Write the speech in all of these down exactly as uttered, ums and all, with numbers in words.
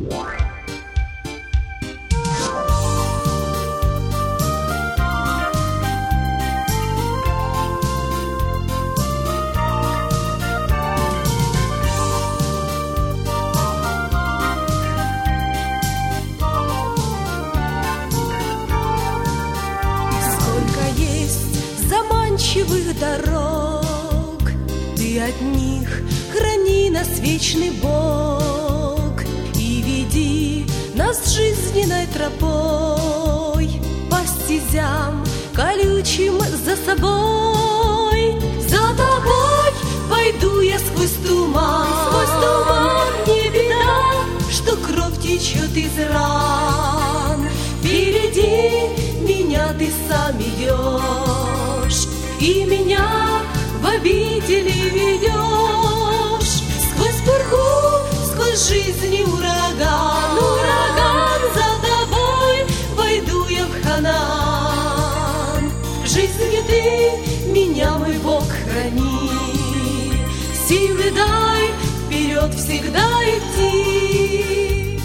Заманчивых дорог, ты от них храни нас, вечный Бог, и веди нас жизненной тропой по стезям колючим за собой. За тобой пойду я сквозь туман, сквозь туман, не беда, что кровь течет из ран. Впереди меня ты сам идешь, и меня в обители ведешь. Сквозь пургу, сквозь жизни ураган, ураган, за тобой войду я в Ханаан. В жизни ты меня, мой Бог, храни, силы дай вперед всегда идти.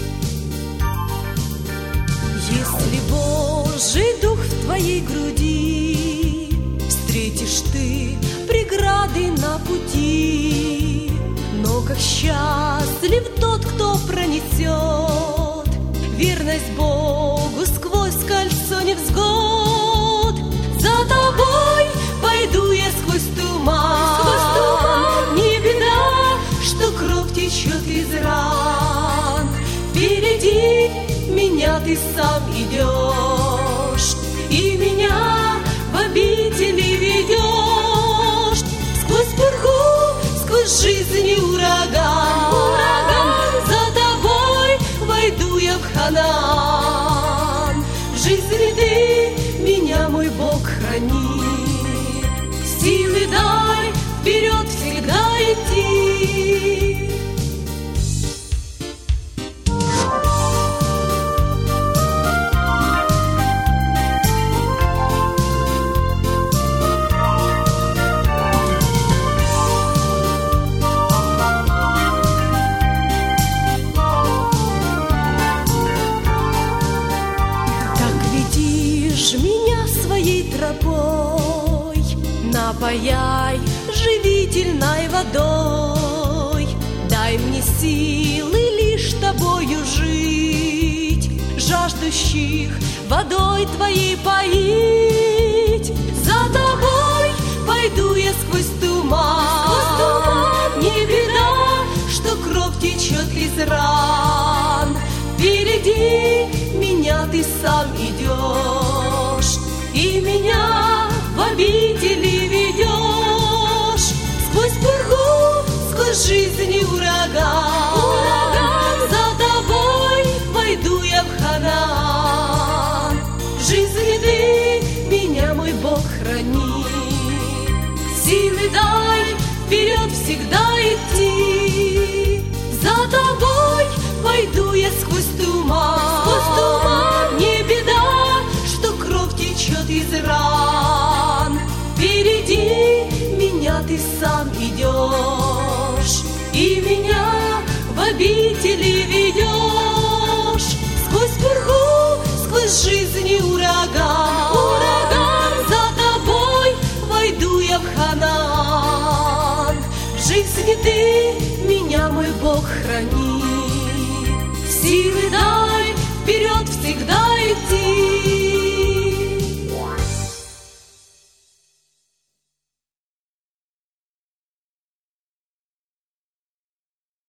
Если Божий Дух в твоей груди, встретишь ты преграды на пути. Но как счастлив тот, кто пронесет верность Богу сквозь кольцо невзгод. За тобой пойду я сквозь туман, сквозь туман, не беда, что кровь течет из ран. Впереди меня ты сам идешь, и меня в обители ведешь. Сквозь пургу, сквозь жизни ураган, ураган, за тобой войду я в Ханаан. В жизни ты меня, мой Бог, храни, силы дай вперед всегда идти. Меня своей тропой, напояй живительной водой. Дай мне силы лишь тобою жить, жаждущих водой твоей поить. За тобой пойду я сквозь туман, сквозь туман, не беда, что кровь течет из ран. Впереди меня ты сам идешь, и меня в обители ведешь. Сквозь пургу, сквозь жизни ураган, ураган, за тобой войду я в Ханаан. В жизни ты меня, мой Бог, храни, силы дай вперед всегда идти. За тобой пойду я сквозь туман, сквозь туман, не беда, что кровь течет из ран. Впереди меня ты сам идешь, и меня в обители ведешь. Сквозь пургу, сквозь жизни ураган, ураган, за тобой войду я в Ханаан. В жизни ты меня, мой Бог, храни, силы дай